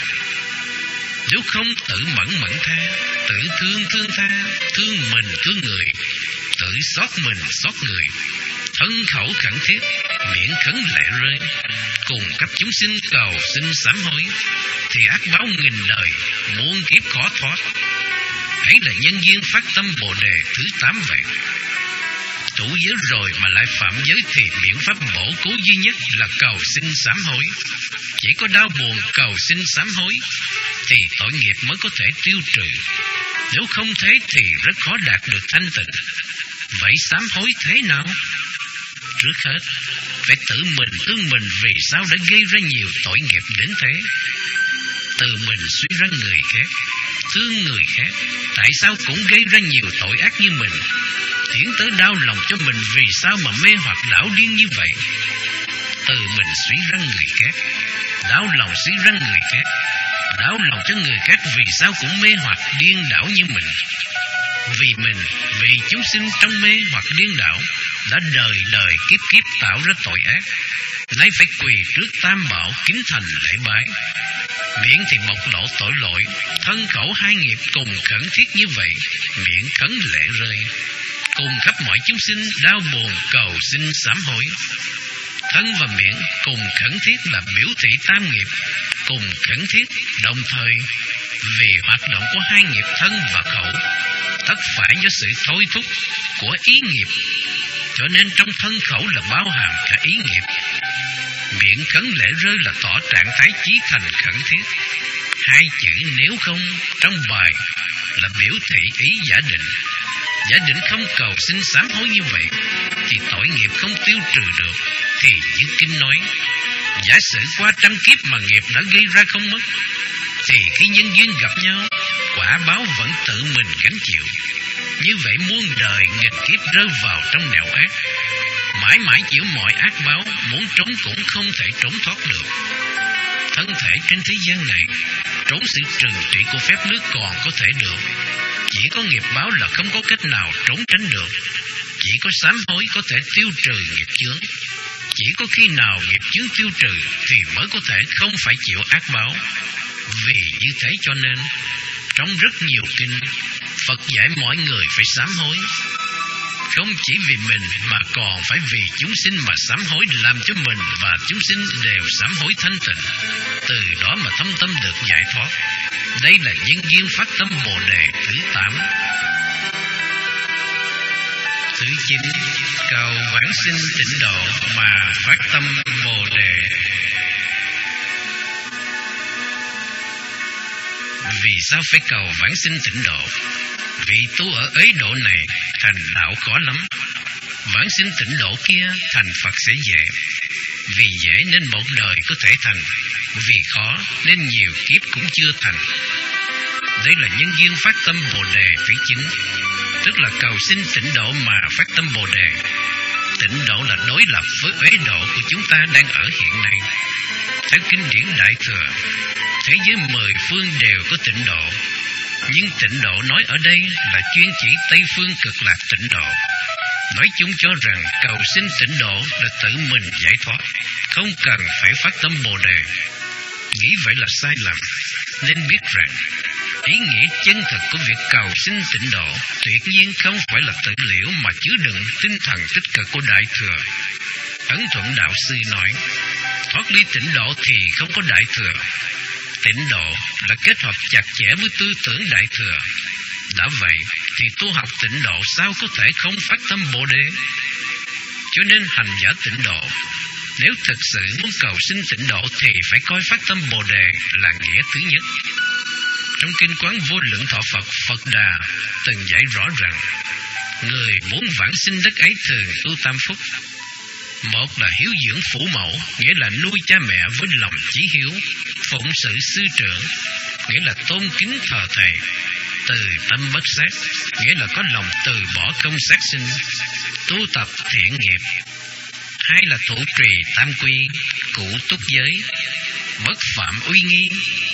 Nếu không tự mẫn mẫn tha, tự thương thương tha, thương mình thương người, tự xót mình xót người, thân khẩu khẩn thiết, miệng khấn lệ rơi, cùng cấp chúng sinh cầu xin sám hối, thì ác báo nghìn đời, muôn kiếp khó thoát. Ấy là nhân duyên phát tâm Bồ Đề thứ tám vậy. Thủ giới rồi mà lại phạm giới thì biện pháp bổ cứu duy nhất là cầu xin sám hối. Chỉ có đau buồn cầu xin sám hối thì tội nghiệp mới có thể tiêu trừ. Nếu không thế thì rất khó đạt được thanh tịnh. Vậy sám hối thế nào? Trước hết phải tự mình thương mình vì sao đã gây ra nhiều tội nghiệp đến thế. Tự mình suy ra người khác, thương người khác, tại sao cũng gây ra nhiều tội ác như mình, tiến tới đau lòng cho mình vì sao mà mê hoặc đảo điên như vậy. Tự mình suy ra người khác, đau lòng suy ra người khác, đau lòng cho người khác vì sao cũng mê hoặc điên đảo như mình. Vì mình, vì chúng sinh trong mê hoặc điên đảo đã đời đời kiếp kiếp tạo ra tội ác, nay phải quỳ trước tam bảo kính thành lễ bái. Miệng thì bộc lộ tội lỗi, thân khẩu hai nghiệp cùng khẩn thiết như vậy, miệng khấn lệ rơi, cùng khắp mọi chúng sinh đau buồn cầu xin sám hối. Thân và miệng cùng khẩn thiết là biểu thị tam nghiệp, cùng khẩn thiết đồng thời, vì hoạt động của hai nghiệp thân và khẩu tất phải do sự thôi thúc của ý nghiệp, cho nên trong thân khẩu là bao hàm cả ý nghiệp. Miệng khấn lễ rơi là tỏ trạng thái chí thành khẩn thiết. Hai chữ nếu không trong bài là biểu thị ý giả định. Giả định không cầu xin sám hối như vậy thì tội nghiệp không tiêu trừ được. Thì như kinh nói, giả sử qua trăm kiếp mà nghiệp đã gây ra không mất, thì khi nhân duyên gặp nhau, quả báo vẫn tự mình gánh chịu. Như vậy muôn đời nghìn kiếp rơi vào trong nẻo ác, mãi mãi chịu mọi ác báo, muốn trốn cũng không thể trốn thoát được. Thân thể trên thế gian này, trốn sự trừng trị của phép nước còn có thể được. Chỉ có nghiệp báo là không có cách nào trốn tránh được. Chỉ có sám hối có thể tiêu trừ nghiệp chướng. Chỉ có khi nào nghiệp chướng tiêu trừ thì mới có thể không phải chịu ác báo. Vì như thế cho nên, trong rất nhiều kinh, Phật dạy mọi người phải sám hối. Không chỉ vì mình mà còn phải vì chúng sinh mà sám hối, làm cho mình và chúng sinh đều sám hối thanh tịnh. Từ đó mà thâm tâm được giải thoát. Đây là nhân duyên phát tâm Bồ Đề thứ tám. Thứ chín, cầu vãng sinh tịnh độ mà phát tâm Bồ Đề. Vì sao phải cầu vãng sinh tịnh độ? Vì tu ở Ế độ này thành đạo khó lắm, vãng sinh tịnh độ kia thành Phật sẽ dễ. Vì dễ nên một đời có thể thành, vì khó nên nhiều kiếp cũng chưa thành. Đây là nhân duyên phát tâm Bồ Đề thứ chín, tức là cầu xin tịnh độ mà phát tâm Bồ Đề. Tịnh độ là đối lập với Ế độ của chúng ta đang ở hiện nay. Theo kinh điển Đại Thừa, thế giới mười phương đều có tịnh độ, nhưng tịnh độ nói ở đây là chuyên chỉ Tây phương cực lạc tịnh độ. Nói chung cho rằng cầu xin tịnh độ là tự mình giải thoát, không cần phải phát tâm Bồ Đề. Nghĩ vậy là sai lầm, nên biết rằng ý nghĩa chân thực của việc cầu xin tịnh độ tuyệt nhiên không phải là tự liễu mà chứa đựng tinh thần tích cực của Đại Thừa. Ấn Thuận Đạo Sư nói, thoát ly tịnh độ thì không có Đại Thừa. Tịnh độ là kết hợp chặt chẽ với tư tưởng Đại Thừa. Đã vậy thì tu học tịnh độ sao có thể không phát tâm Bồ Đề? Cho nên hành giả tịnh độ, nếu thực sự muốn cầu xin tịnh độ thì phải coi phát tâm Bồ Đề là nghĩa thứ nhất. Trong Kinh Quán Vô Lượng Thọ Phật, Phật Đà từng dạy rõ rằng, người muốn vãng sinh đất ấy thường tu tam phúc. Một là hiếu dưỡng phụ mẫu, nghĩa là nuôi cha mẹ với lòng chí hiếu; phụng sự sư trưởng, nghĩa là tôn kính thờ thầy; từ tâm bất sát, nghĩa là có lòng từ bỏ công sát sinh; tu tập thiện nghiệp. Hai là thủ trì tam quy, cụ túc giới, bất phạm uy nghi,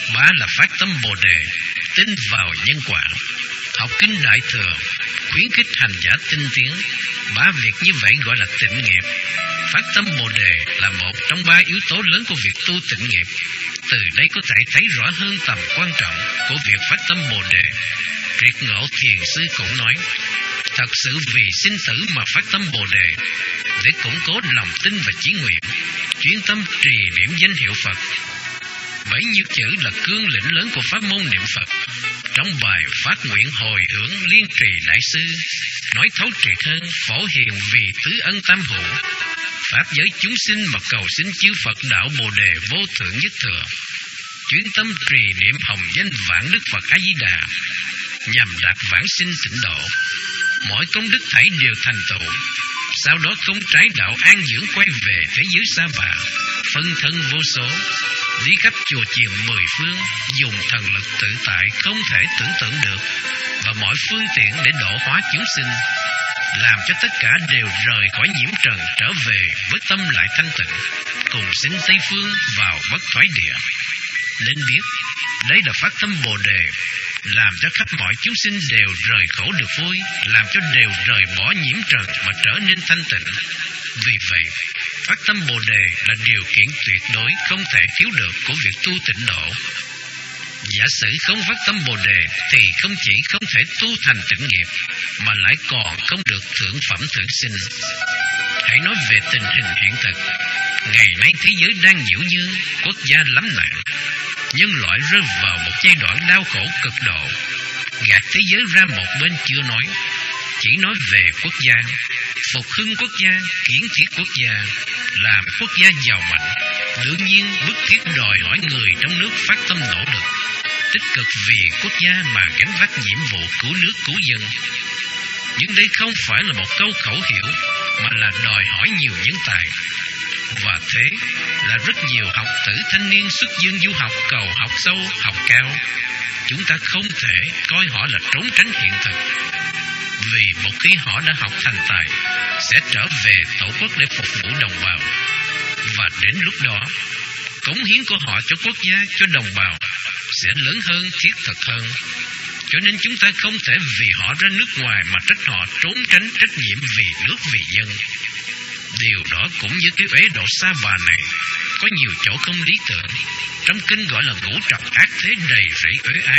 Ba là phát tâm Bồ Đề, tin vào nhân quả. Học kinh Đại Thừa, khuyến khích hành giả tinh tiến. Ba việc như vậy gọi là tịnh nghiệp. Phát tâm Bồ Đề là một trong ba yếu tố lớn của việc tu tịnh nghiệp. Từ đây có thể thấy rõ hơn tầm quan trọng của việc phát tâm Bồ Đề. Triệt Ngộ Thiền Sư cũng nói, thật sự vì sinh tử mà phát tâm Bồ Đề, để củng cố lòng tin và chí nguyện, chuyên tâm trì niệm danh hiệu Phật. Bấy nhiêu chữ là cương lĩnh lớn của pháp môn niệm Phật. Trong bài phát nguyện hồi hướng liên trì đại sư nói thấu triệt hơn, phổ hiền vì tứ ân tam hữu, pháp giới chúng sinh mà cầu xin chư Phật đạo Bồ Đề vô thượng nhất thừa, chuyên tâm trì niệm hồng danh vạn đức Phật A Di Đà, nhằm đạt vãng sinh tịnh độ. Mỗi công đức thảy đều thành tựu, sau đó không trái đạo an dưỡng quay về thế giới xa vạ, phân thân vô số, đi khắp chùa chiền mười phương, dùng thần lực tự tại không thể tưởng tượng được và mọi phương tiện để độ hóa chúng sinh, làm cho tất cả đều rời khỏi nhiễm trần trở về với tâm lại thanh tịnh, cùng sinh Tây phương vào bất thoái địa. Nên biết đây là phát tâm Bồ Đề, làm cho khắp mọi chúng sinh đều rời khổ được vui, làm cho đều rời bỏ nhiễm trần mà trở nên thanh tịnh. Vì vậy, phát tâm Bồ Đề là điều kiện tuyệt đối không thể thiếu được của việc tu tịnh độ. Giả sử không phát tâm Bồ Đề thì không chỉ không thể tu thành tịnh nghiệp, mà lại còn không được thượng phẩm thượng sinh. Hãy nói về tình hình hiện thực. Ngày nay thế giới đang nhiễu nhương, quốc gia lắm nạn, nhân loại rơi vào một giai đoạn đau khổ cực độ. Gạt thế giới ra một bên chưa nói, chỉ nói về quốc gia, phục hưng quốc gia, kiến thiết quốc gia, làm quốc gia giàu mạnh. Đương nhiên bức thiết đòi hỏi người trong nước phát tâm nỗ lực, tích cực vì quốc gia mà gánh vác nhiệm vụ cứu nước cứu dân. Nhưng đây không phải là một câu khẩu hiệu, mà là đòi hỏi nhiều nhân tài. Và thế là rất nhiều học tử thanh niên xuất dương du học cầu học sâu, học cao. Chúng ta không thể coi họ là trốn tránh hiện thực, vì một khi họ đã học thành tài, sẽ trở về tổ quốc để phục vụ đồng bào. Và đến lúc đó, cống hiến của họ cho quốc gia, cho đồng bào sẽ lớn hơn, thiết thực hơn. Cho nên chúng ta không thể vì họ ra nước ngoài mà trách họ trốn tránh trách nhiệm vì nước vì dân. Điều đó cũng như cái uế độ sa bà này, có nhiều chỗ không lý tưởng. Trong kinh gọi là ngũ trọc ác thế đầy rẫy uế ác.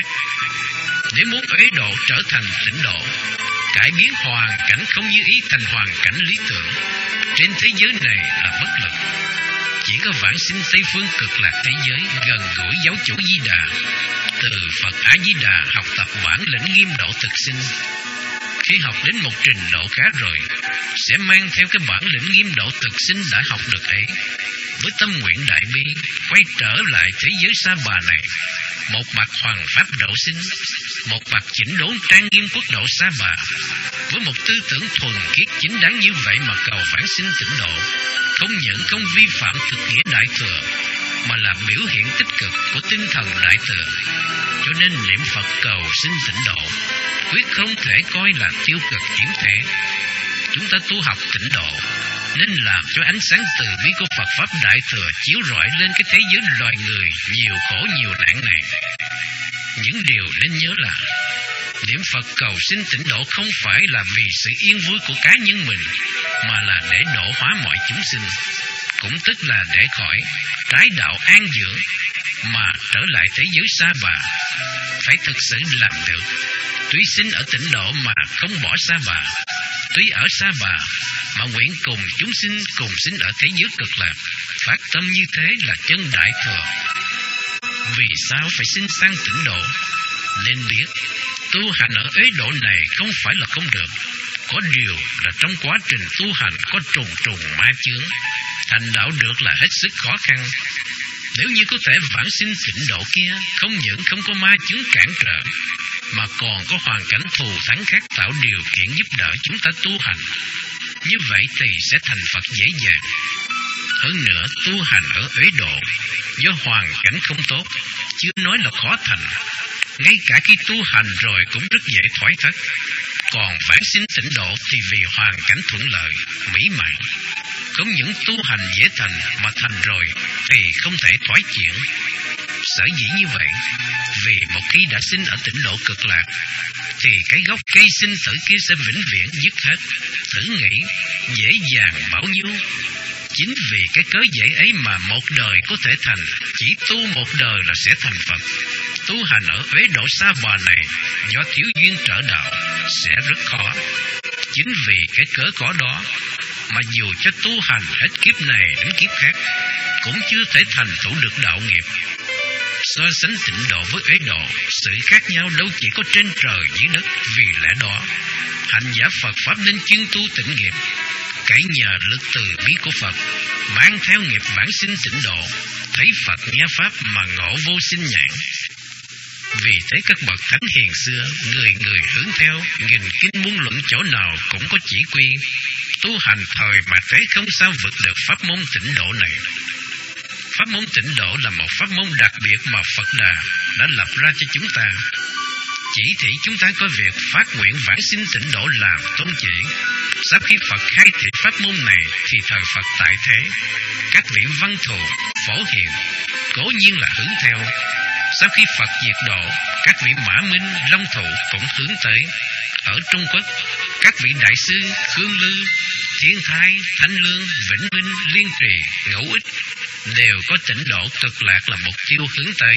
Nếu muốn uế độ trở thành tịnh độ, cải biến hoàn cảnh không như ý thành hoàn cảnh lý tưởng, trên thế giới này là bất lực. Chỉ có vãng sinh Tây phương cực lạc thế giới gần gũi giáo chủ Di Đà, từ Phật A Di Đà học tập bản lĩnh nghiêm độ thực sinh. Khi học đến một trình độ khá rồi, sẽ mang theo cái bản lĩnh nghiêm độ thực sinh đã học được ấy, với tâm nguyện đại bi quay trở lại thế giới sa bà này, một mặt hoàng pháp độ sinh, một mặt chỉnh đốn trang nghiêm quốc độ sa bà. Với một tư tưởng thuần khiết chính đáng như vậy mà cầu vãng sinh tịnh độ, không những không vi phạm thực nghĩa đại thừa, mà là biểu hiện tích cực của tinh thần đại thừa. Cho nên niệm Phật cầu sinh tịnh độ quyết không thể coi là tiêu cực chuyển thể. Chúng ta tu học tịnh độ nên làm cho ánh sáng từ bi của Phật pháp đại thừa chiếu rọi lên cái thế giới loài người nhiều khổ nhiều nạn này. Những điều nên nhớ là niệm Phật cầu sinh tịnh độ không phải là vì sự yên vui của cá nhân mình, mà là để độ hóa mọi chúng sinh, cũng tức là để khỏi trái đạo an dưỡng mà trở lại thế giới sa bà. Phải thực sự làm được, tuy sinh ở tịnh độ mà không bỏ sa bà, tuy ở sa bà mà nguyện cùng chúng sinh cùng sinh ở thế giới cực lạc. Phát tâm như thế là chân đại thừa. Vì sao phải sinh sang tịnh độ? Nên biết tu hành ở ế độ này không phải là không được, có điều là trong quá trình tu hành có trùng trùng ma chướng, thành đạo được là hết sức khó khăn. Nếu như có thể vãng sinh tịnh độ kia, không những không có ma chướng cản trở, mà còn có hoàn cảnh thù thắng khác tạo điều kiện giúp đỡ chúng ta tu hành. Như vậy thì sẽ thành Phật dễ dàng. Hơn nữa, tu hành ở ế độ do hoàn cảnh không tốt, chưa nói là khó thành, ngay cả khi tu hành rồi cũng rất dễ thoái thất. Còn vãng sinh tịnh độ thì vì hoàn cảnh thuận lợi, mỹ mãn, không những tu hành dễ thành, mà thành rồi thì không thể thoái chuyển. Sở dĩ như vậy, vì một khi đã sinh ở tỉnh độ cực lạc, thì cái gốc cây sinh tử kia sẽ vĩnh viễn dứt hết. Thử nghĩ, dễ dàng bao nhiêu. Chính vì cái cớ dễ ấy mà một đời có thể thành, chỉ tu một đời là sẽ thành Phật. Tu hành ở Uế Độ Sa Bà này do thiếu duyên trở đạo sẽ rất khó. Chính vì cái cớ có đó mà dù cho tu hành hết kiếp này đến kiếp khác cũng chưa thể thành tựu được đạo nghiệp. So sánh tịnh độ với Uế Độ, sự khác nhau đâu chỉ có trên trời dưới đất. Vì lẽ đó, hành giả Phật Pháp nên chuyên tu tịnh nghiệp, cậy nhờ lực từ bi của Phật, mang theo nghiệp vãng sinh tịnh độ, thấy Phật nghe Pháp mà ngộ vô sinh nhãn. Vì thế các bậc thánh hiền xưa, người người hướng theo, nghìn kinh muôn luận chỗ nào cũng có chỉ quy. Tu hành thời mà thế không sao vượt được pháp môn tịnh độ này. Pháp môn tịnh độ là một pháp môn đặc biệt mà Phật Đà đã lập ra cho chúng ta. Chỉ thị chúng ta có việc phát nguyện vãng sinh tịnh độ làm tôn chỉ. Sau khi Phật khai thị pháp môn này thì thời Phật tại thế, các vị văn thù, phổ hiền cố nhiên là hướng theo. Sau khi Phật diệt độ, các vị Mã Minh, Long Thụ cũng hướng tới. Ở Trung Quốc, các vị đại sư Khương Lư, Thiên Thái, Thanh Lương, Vĩnh Minh, Liên Trì, Ngẫu Ích đều có tịnh độ cực lạc là mục tiêu hướng tới.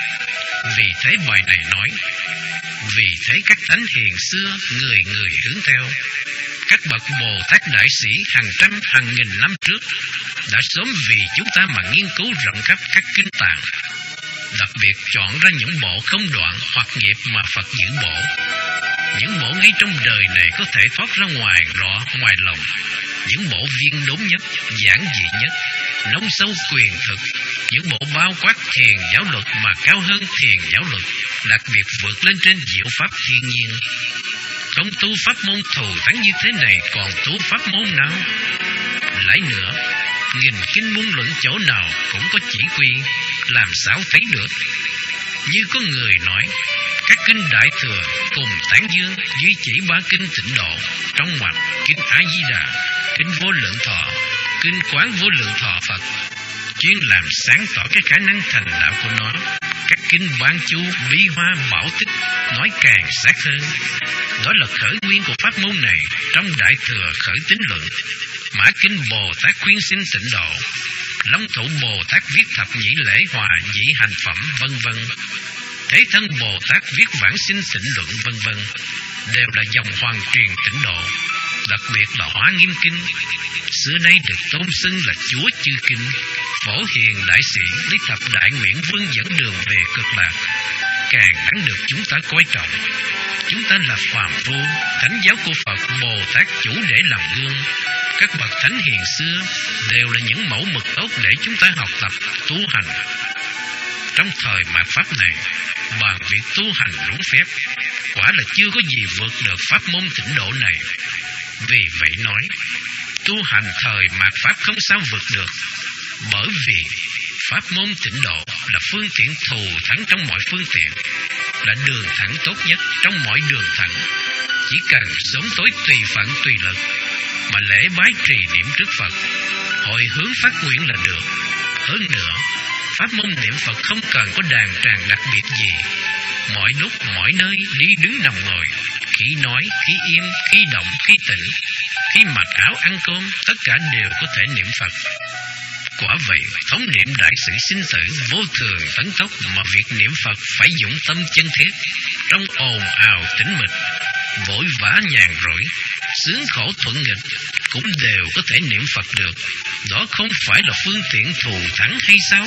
Vì thế bài này nói, vì thế các thánh hiền xưa, người người hướng theo. Các bậc Bồ Tát đại sĩ hàng trăm hàng nghìn năm trước đã sớm vì chúng ta mà nghiên cứu rộng khắp các kinh tạng, đặc biệt chọn ra những bộ không đoạn hoặc nghiệp mà Phật giữ bộ. Những bộ ngay trong đời này có thể thoát ra ngoài rõ ngoài lòng. Những bộ viên đốn nhất, giản dị nhất, nông sâu quyền thực. Những bộ bao quát thiền giáo luật mà cao hơn thiền giáo luật, đặc biệt vượt lên trên diệu pháp thiên nhiên. Không tu pháp môn thù thắng như thế này còn tu pháp môn nào? Lại nữa, nghìn kinh muôn luận chỗ nào cũng có chỉ quy, làm sao thấy được? Như có người nói, các kinh Đại Thừa cùng tán dương duy chỉ ba kinh tịnh độ, trong ngoặc kinh A Di Đà, kinh Vô Lượng Thọ, kinh Quán Vô Lượng Thọ Phật, chuyên làm sáng tỏ cái khả năng thành đạo của nó. Các kinh Ban Chu, Bi Hoa, Bảo Tích nói càng sát hơn. Đó là khởi nguyên của pháp môn này trong Đại Thừa Khởi Tín Luận. Mã Kinh Bồ Tát khuyên sinh tịnh độ, Long Thụ Bồ Tát viết thập nhị lễ hòa nhị hành phẩm, vân vân. Thế Thân Bồ Tát viết vãng sinh tịnh luận, vân vân, đều là dòng hoàng truyền tịnh độ. Đặc biệt là Hóa Nghiêm Kinh, xưa nay được tôn xưng là Chúa Chư Kinh. Phổ Hiền đại sĩ lấy thập đại nguyện vương dẫn đường về cực lạc, càng đáng được chúng ta coi trọng. Chúng ta là phàm phu, thánh giáo của Phật Bồ Tát chủ để làm gương. Các bậc thánh hiền xưa đều là những mẫu mực tốt để chúng ta học tập tu hành. Trong thời mạt pháp này, bàn việc tu hành đúng phép, quả là chưa có gì vượt được pháp môn tịnh độ này. Vì vậy nói, tu hành thời mạt pháp không sao vượt được, bởi vì pháp môn tịnh độ là phương tiện thù thắng trong mọi phương tiện, là đường thẳng tốt nhất trong mọi đường thẳng. Chỉ cần sớm tối tùy phận tùy lực mà lễ bái trì niệm trước Phật, hồi hướng phát nguyện là được. Hơn nữa, pháp môn niệm Phật không cần có đàn tràng đặc biệt gì. Mọi lúc, mọi nơi, đi đứng nằm ngồi, khi nói, khi im, khi động, khi tĩnh, khi mặc áo ăn cơm, tất cả đều có thể niệm Phật. Quả vậy, thống niệm đại sự sinh tử vô thường tấn tốc, mà việc niệm Phật phải dũng tâm chân thiết. Trong ồn ào tĩnh mịch, vội vã nhàn rỗi, sướng khổ thuận nghịch, cũng đều có thể niệm Phật được. Đó không phải là phương tiện thù thắng hay sao?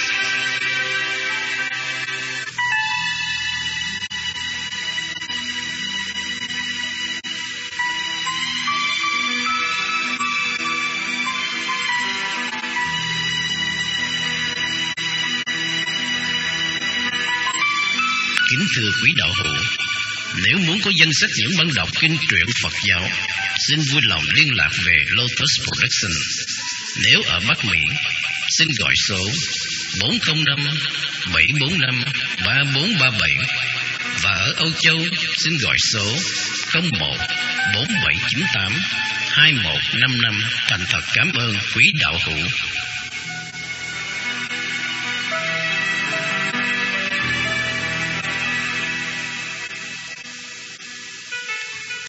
Kính thưa quý đạo hữu, nếu muốn có danh sách những băng đọc kinh truyện Phật giáo, xin vui lòng liên lạc về Lotus Production. Nếu ở Bắc Mỹ, xin gọi số bốn không năm bảy bốn năm ba bốn ba bảy, và ở Âu Châu xin gọi số không một bốn bảy chín tám hai một năm năm. Thành thật cảm ơn quý đạo hữu.